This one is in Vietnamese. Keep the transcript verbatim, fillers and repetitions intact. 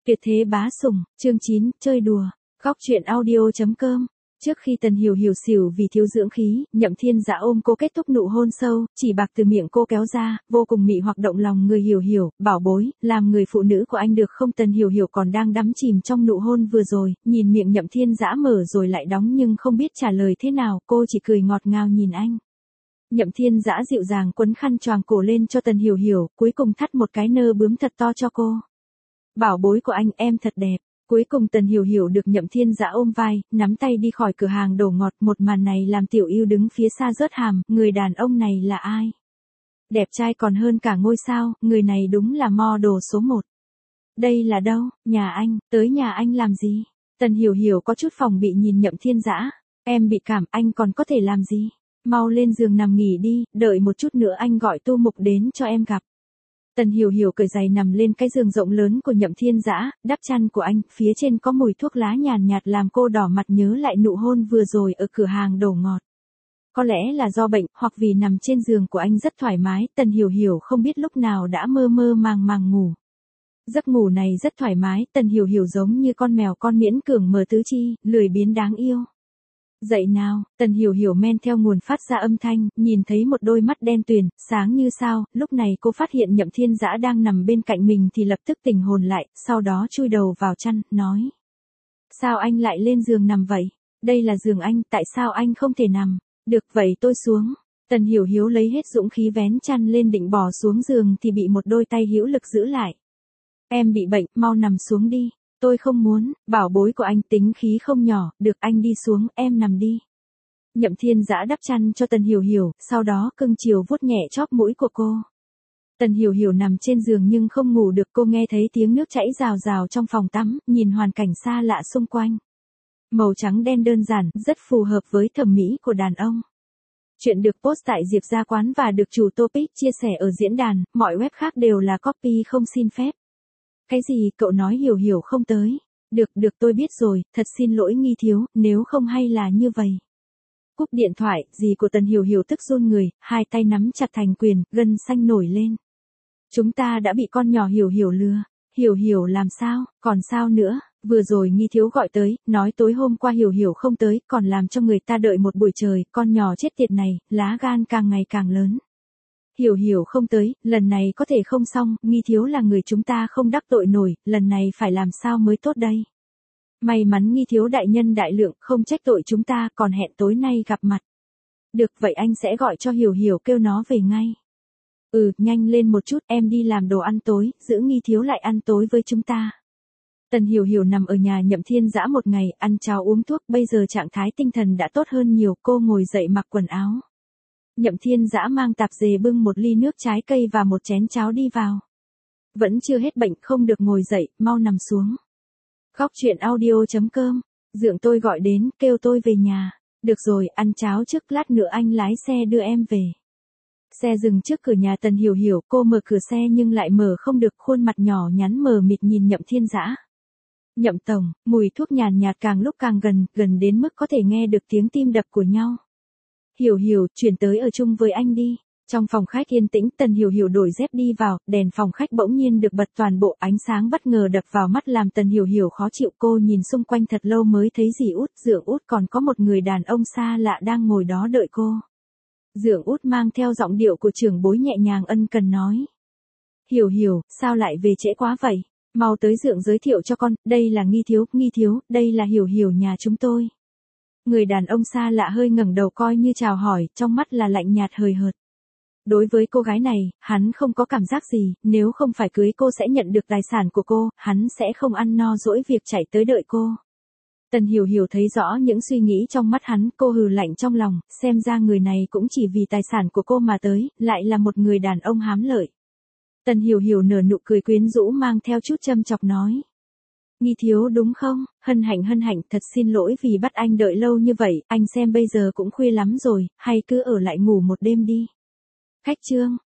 Tuyệt thế bá sủng, chương chín, chơi đùa. Góc truyện audio chấm com. Trước khi Tần Hiểu Hiểu xỉu vì thiếu dưỡng khí, Nhậm Thiên Dã ôm cô kết thúc nụ hôn sâu, chỉ bạc từ miệng cô kéo ra, vô cùng mị hoặc động lòng người Hiểu Hiểu, bảo bối, làm người phụ nữ của anh được không? Tần Hiểu Hiểu còn đang đắm chìm trong nụ hôn vừa rồi, nhìn miệng Nhậm Thiên Dã mở rồi lại đóng nhưng không biết trả lời thế nào, cô chỉ cười ngọt ngào nhìn anh. Nhậm Thiên Dã dịu dàng quấn khăn choàng cổ lên cho Tần Hiểu Hiểu, cuối cùng thắt một cái nơ bướm thật to cho cô. Bảo bối của anh, em thật đẹp. Cuối cùng Tần Hiểu Hiểu được Nhậm Thiên Dã ôm vai, nắm tay đi khỏi cửa hàng đồ ngọt. Một màn này làm Tiểu Yêu đứng phía xa rớt hàm, người đàn ông này là ai? Đẹp trai còn hơn cả ngôi sao, người này đúng là model số một. Đây là đâu? Nhà anh, tới nhà anh làm gì? Tần Hiểu Hiểu có chút phòng bị nhìn Nhậm Thiên Dã. Em bị cảm, anh còn có thể làm gì? Mau lên giường nằm nghỉ đi, đợi một chút nữa anh gọi Tu Mục đến cho em gặp. Tần Hiểu Hiểu cởi giày nằm lên cái giường rộng lớn của Nhậm Thiên Dã, đắp chăn của anh, phía trên có mùi thuốc lá nhàn nhạt làm cô đỏ mặt nhớ lại nụ hôn vừa rồi ở cửa hàng đồ ngọt. Có lẽ là do bệnh, hoặc vì nằm trên giường của anh rất thoải mái, Tần Hiểu Hiểu không biết lúc nào đã mơ mơ màng màng ngủ. Giấc ngủ này rất thoải mái, Tần Hiểu Hiểu giống như con mèo con miễn cưỡng mở tứ chi, lười biếng đáng yêu. Dậy nào, Tần Hiểu Hiểu men theo nguồn phát ra âm thanh, nhìn thấy một đôi mắt đen tuyền, sáng như sao, lúc này cô phát hiện Nhậm Thiên Dã đang nằm bên cạnh mình thì lập tức tỉnh hồn lại, sau đó chui đầu vào chăn, nói. Sao anh lại lên giường nằm vậy? Đây là giường anh, tại sao anh không thể nằm? Được vậy tôi xuống. Tần Hiểu Hiểu lấy hết dũng khí vén chăn lên định bỏ xuống giường thì bị một đôi tay hữu lực giữ lại. Em bị bệnh, mau nằm xuống đi. Tôi không muốn, bảo bối của anh tính khí không nhỏ, được anh đi xuống, em nằm đi. Nhậm Thiên Dã đắp chăn cho Tần Hiểu Hiểu, sau đó cưng chiều vuốt nhẹ chóp mũi của cô. Tần Hiểu Hiểu nằm trên giường nhưng không ngủ được, cô nghe thấy tiếng nước chảy rào rào trong phòng tắm, nhìn hoàn cảnh xa lạ xung quanh. Màu trắng đen đơn giản, rất phù hợp với thẩm mỹ của đàn ông. Chuyện được post tại Diệp Gia Quán và được chủ topic chia sẻ ở diễn đàn, mọi web khác đều là copy không xin phép. Cái gì, cậu nói Hiểu Hiểu không tới? Được, được tôi biết rồi, thật xin lỗi Nghi Thiếu, nếu không hay là như vậy. Cúp điện thoại, dì của Tần Hiểu Hiểu tức run người, hai tay nắm chặt thành quyền, gân xanh nổi lên. Chúng ta đã bị con nhỏ Hiểu Hiểu lừa. Hiểu Hiểu làm sao, còn sao nữa? Vừa rồi Nghi Thiếu gọi tới, nói tối hôm qua Hiểu Hiểu không tới, còn làm cho người ta đợi một buổi trời, con nhỏ chết tiệt này, lá gan càng ngày càng lớn. Hiểu Hiểu không tới, lần này có thể không xong, Nghi Thiếu là người chúng ta không đắc tội nổi, lần này phải làm sao mới tốt đây. May mắn Nghi Thiếu đại nhân đại lượng, không trách tội chúng ta, còn hẹn tối nay gặp mặt. Được vậy anh sẽ gọi cho Hiểu Hiểu kêu nó về ngay. Ừ, nhanh lên một chút, em đi làm đồ ăn tối, giữ Nghi Thiếu lại ăn tối với chúng ta. Tần Hiểu Hiểu nằm ở nhà Nhậm Thiên Dã một ngày, ăn cháo uống thuốc, bây giờ trạng thái tinh thần đã tốt hơn nhiều, cô ngồi dậy mặc quần áo. Nhậm Thiên Dã mang tạp dề bưng một ly nước trái cây và một chén cháo đi vào. Vẫn chưa hết bệnh, không được ngồi dậy, mau nằm xuống. Góc truyện audio chấm com. Dượng tôi gọi đến, kêu tôi về nhà. Được rồi, ăn cháo trước, lát nữa anh lái xe đưa em về. Xe dừng trước cửa nhà Tần Hiểu Hiểu, cô mở cửa xe nhưng lại mở không được, khuôn mặt nhỏ nhắn mờ mịt nhìn Nhậm Thiên Dã. Nhậm tổng, mùi thuốc nhàn nhạt càng lúc càng gần, gần đến mức có thể nghe được tiếng tim đập của nhau. Hiểu Hiểu, chuyển tới ở chung với anh đi. Trong phòng khách yên tĩnh, Tần Hiểu Hiểu đổi dép đi vào, đèn phòng khách bỗng nhiên được bật toàn bộ, ánh sáng bất ngờ đập vào mắt làm Tần Hiểu Hiểu khó chịu, cô nhìn xung quanh thật lâu mới thấy dì Út, Dượng Út còn có một người đàn ông xa lạ đang ngồi đó đợi cô. Dượng Út mang theo giọng điệu của trưởng bối nhẹ nhàng ân cần nói. Hiểu Hiểu, sao lại về trễ quá vậy? Mau tới Dượng giới thiệu cho con, đây là Nghi Thiếu, Nghi Thiếu, đây là Hiểu Hiểu nhà chúng tôi. Người đàn ông xa lạ hơi ngẩng đầu coi như chào hỏi, trong mắt là lạnh nhạt hời hợt. Đối với cô gái này, hắn không có cảm giác gì, nếu không phải cưới cô sẽ nhận được tài sản của cô, hắn sẽ không ăn no dỗi việc chạy tới đợi cô. Tần Hiểu Hiểu thấy rõ những suy nghĩ trong mắt hắn, cô hừ lạnh trong lòng, xem ra người này cũng chỉ vì tài sản của cô mà tới, lại là một người đàn ông hám lợi. Tần Hiểu Hiểu nở nụ cười quyến rũ mang theo chút châm chọc nói. Nghi Thiếu đúng không? Hân hạnh hân hạnh, thật xin lỗi vì bắt anh đợi lâu như vậy, anh xem bây giờ cũng khuya lắm rồi, hay cứ ở lại ngủ một đêm đi. Khách trương,